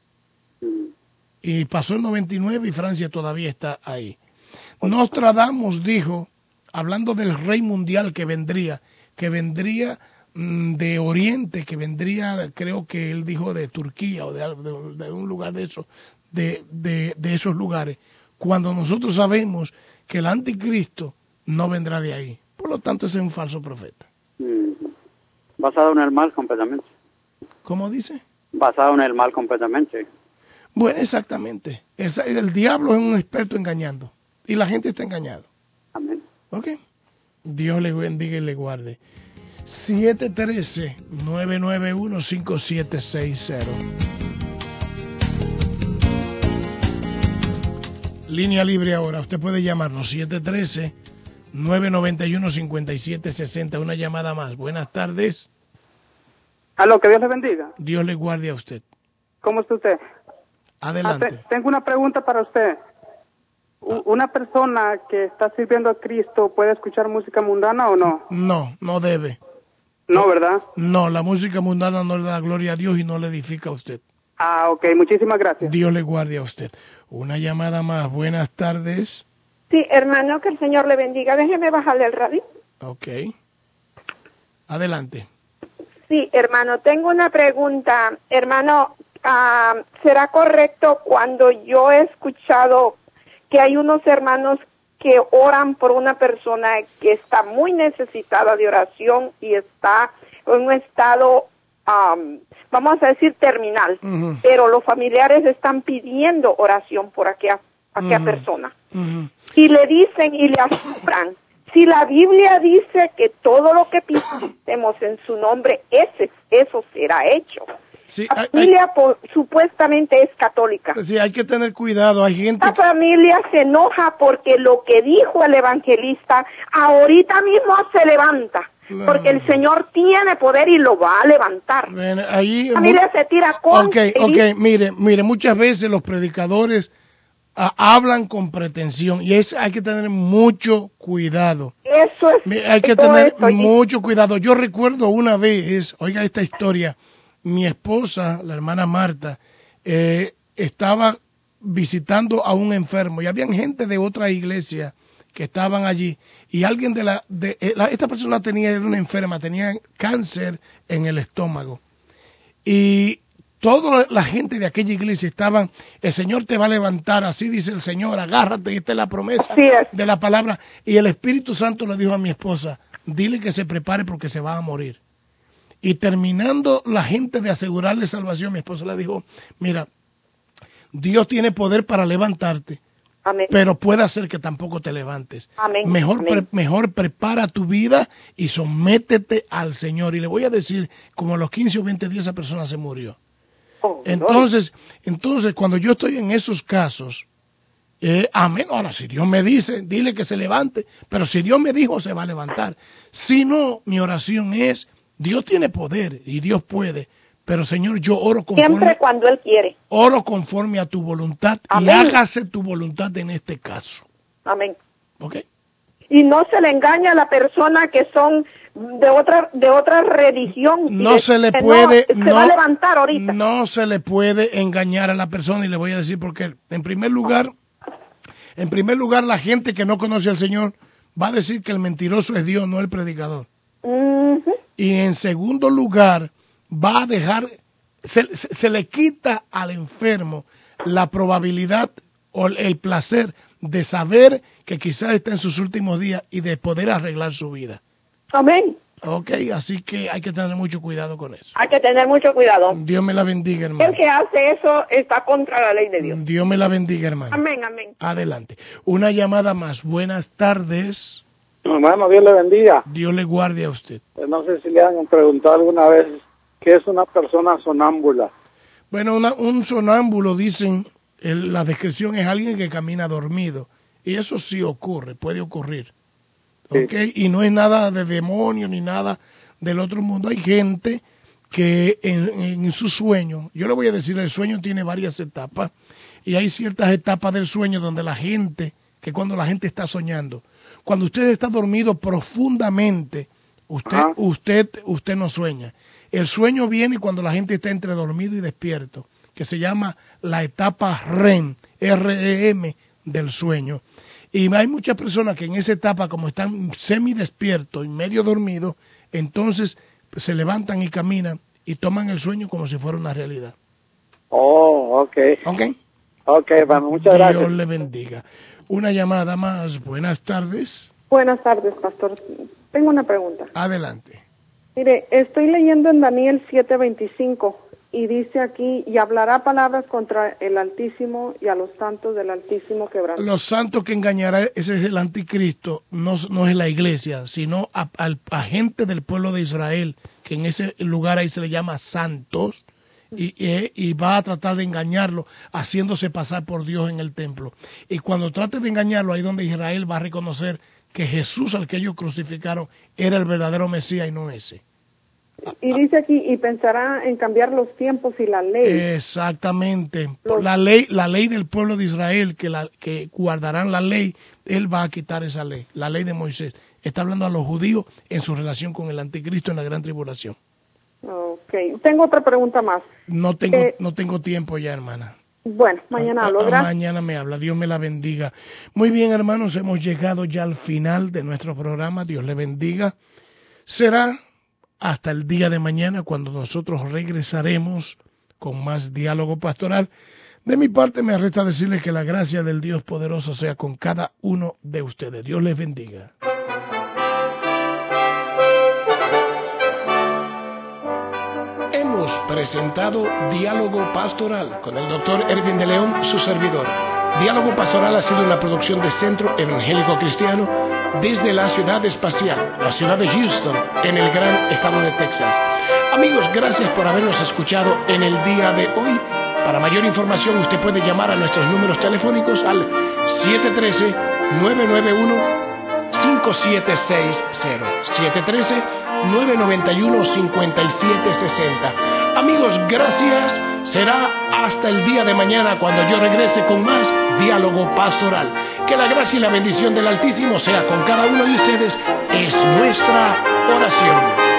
Y pasó en noventa y nueve y Francia todavía está ahí. Nostradamus dijo, hablando del rey mundial que vendría, que vendría de Oriente, que vendría, creo que él dijo de Turquía o de, de, de un lugar de esos, de, de, de esos lugares, cuando nosotros sabemos que el anticristo no vendrá de ahí. Por lo tanto, ese es un falso profeta. Basado en el mal completamente. ¿Cómo dice? Basado en el mal completamente. Bueno, exactamente. El, el diablo es un experto engañando y la gente está engañada. Amén. ¿Ok? Dios le bendiga y le guarde. siete uno tres, nueve nueve uno, cinco siete seis cero. Línea libre ahora. Usted puede llamarnos siete uno tres, nueve nueve uno, cinco siete seis cero. Una llamada más. Buenas tardes. Aló, que Dios le bendiga. Dios le guarde a usted. ¿Cómo está usted? Adelante. Ah, te, tengo una pregunta para usted. U- ¿Una persona que está sirviendo a Cristo puede escuchar música mundana o no? No, no debe. No, ¿verdad? No, la música mundana no le da gloria a Dios y no le edifica a usted. Ah, ok, muchísimas gracias. Dios le guarde a usted. Una llamada más. Buenas tardes. Sí, hermano, que el Señor le bendiga. Déjeme bajarle el radio. Ok. Adelante. Sí, hermano, tengo una pregunta. Hermano, ah, será correcto cuando yo he escuchado que hay unos hermanos que oran por una persona que está muy necesitada de oración y está en un estado, um, vamos a decir, terminal, uh-huh. pero los familiares están pidiendo oración por aquella, aquella uh-huh. persona. Uh-huh. Y le dicen y le aseguran, si la Biblia dice que todo lo que pidamos en su nombre, ese, eso será hecho. Sí, la familia hay, po, supuestamente es católica. Sí, hay que tener cuidado. Hay gente. La que... familia se enoja porque lo que dijo el evangelista ahorita mismo se levanta. No. Porque el Señor tiene poder y lo va a levantar. Bueno, ahí, la familia muy... se tira con. Ok, ok, mire, mire, muchas veces los predicadores uh, hablan con pretensión y es, hay que tener mucho cuidado. Eso es. Hay que tener eso, mucho cuidado. Yo recuerdo una vez, oiga esta historia. Mi esposa, la hermana Marta, eh, estaba visitando a un enfermo y había gente de otra iglesia que estaban allí y alguien de la, de la esta persona tenía era una enferma, tenía cáncer en el estómago y toda la gente de aquella iglesia estaban, el Señor te va a levantar, así dice el Señor, agárrate, y esta es la promesa de la palabra, y el Espíritu Santo le dijo a mi esposa, dile que se prepare porque se va a morir. Y terminando la gente de asegurarle salvación, mi esposa le dijo, mira, Dios tiene poder para levantarte, Amén. Pero puede hacer que tampoco te levantes. Amén. Mejor, Amén. Pre, mejor prepara tu vida y sométete al Señor. Y le voy a decir, como a los quince o veinte días esa persona se murió. Oh, entonces, entonces, cuando yo estoy en esos casos, eh, amén, ahora si Dios me dice, dile que se levante, pero si Dios me dijo, se va a levantar. Si no, mi oración es, Dios tiene poder y Dios puede, pero Señor, yo oro conforme, siempre cuando Él quiere. Oro conforme a tu voluntad. Amén. Y hágase tu voluntad en este caso. Amén. ¿Ok? Y no se le engaña a la persona que son de otra de otra religión. No se le puede, no, se no, va a levantar ahorita. No se le puede engañar a la persona y le voy a decir por qué. En primer lugar, en primer lugar, la gente que no conoce al Señor va a decir que el mentiroso es Dios, no el predicador. Uh-huh. Y en segundo lugar, va a dejar, se, se le quita al enfermo la probabilidad o el placer de saber que quizás está en sus últimos días y de poder arreglar su vida. Amén. Ok, así que hay que tener mucho cuidado con eso. Hay que tener mucho cuidado. Dios me la bendiga, hermano. El que hace eso está contra la ley de Dios. Dios me la bendiga, hermano. Amén, amén. Adelante. Una llamada más. Buenas tardes. Hermano, Dios le bendiga. Dios le guarde a usted. No sé si le han preguntado alguna vez qué es una persona sonámbula. Bueno, una, un sonámbulo, dicen, el, la descripción es alguien que camina dormido. Y eso sí ocurre, puede ocurrir. Sí. ¿Okay? Y no es nada de demonio ni nada del otro mundo. Hay gente que en, en su sueño, yo le voy a decir, el sueño tiene varias etapas. Y hay ciertas etapas del sueño donde la gente, que cuando la gente está soñando, cuando usted está dormido profundamente, usted, Ajá. usted, usted no sueña. El sueño viene cuando la gente está entre dormido y despierto, que se llama la etapa R E M, R E M del sueño. Y hay muchas personas que en esa etapa, como están semidespiertos y medio dormidos, entonces se levantan y caminan y toman el sueño como si fuera una realidad. Oh, ok. Ok. Ok, bueno, muchas gracias. Dios le bendiga. Una llamada más. Buenas tardes. Buenas tardes, pastor. Tengo una pregunta. Adelante. Mire, estoy leyendo en Daniel siete veinticinco y dice aquí, y hablará palabras contra el Altísimo y a los santos del Altísimo quebrantará. Los santos que engañará, ese es el anticristo, no, no es la iglesia, sino a, a, a gente del pueblo de Israel, que en ese lugar ahí se le llama santos, y, y, y va a tratar de engañarlo, haciéndose pasar por Dios en el templo. Y cuando trate de engañarlo, ahí donde Israel va a reconocer que Jesús al que ellos crucificaron era el verdadero Mesías y no ese. Y dice aquí, y pensará en cambiar los tiempos y la ley. Exactamente. Los... La ley la ley del pueblo de Israel, que, la, que guardarán la ley, él va a quitar esa ley, la ley de Moisés. Está hablando a los judíos en su relación con el anticristo en la gran tribulación. Ok. Tengo otra pregunta más. No tengo, eh... no tengo tiempo ya, hermana. Bueno, mañana hablo, ¿verdad? Mañana me habla, Dios me la bendiga. Muy bien, hermanos, hemos llegado ya al final de nuestro programa, Dios le bendiga. Será hasta el día de mañana cuando nosotros regresaremos con más diálogo pastoral. De mi parte me resta decirles que la gracia del Dios poderoso sea con cada uno de ustedes. Dios les bendiga. Hemos presentado Diálogo Pastoral con el doctor Erwin de León, su servidor. Diálogo Pastoral ha sido una producción de Centro Evangélico Cristiano desde la ciudad espacial, la ciudad de Houston, en el gran estado de Texas. Amigos, gracias por habernos escuchado en el día de hoy. Para mayor información usted puede llamar a nuestros números telefónicos al siete uno tres, nueve nueve uno, cinco siete seis cero, siete uno tres, nueve nueve uno, cinco siete seis cero. Amigos, gracias. Será hasta el día de mañana cuando yo regrese con más Diálogo Pastoral. Que la gracia y la bendición del Altísimo sea con cada uno de ustedes. Es nuestra oración.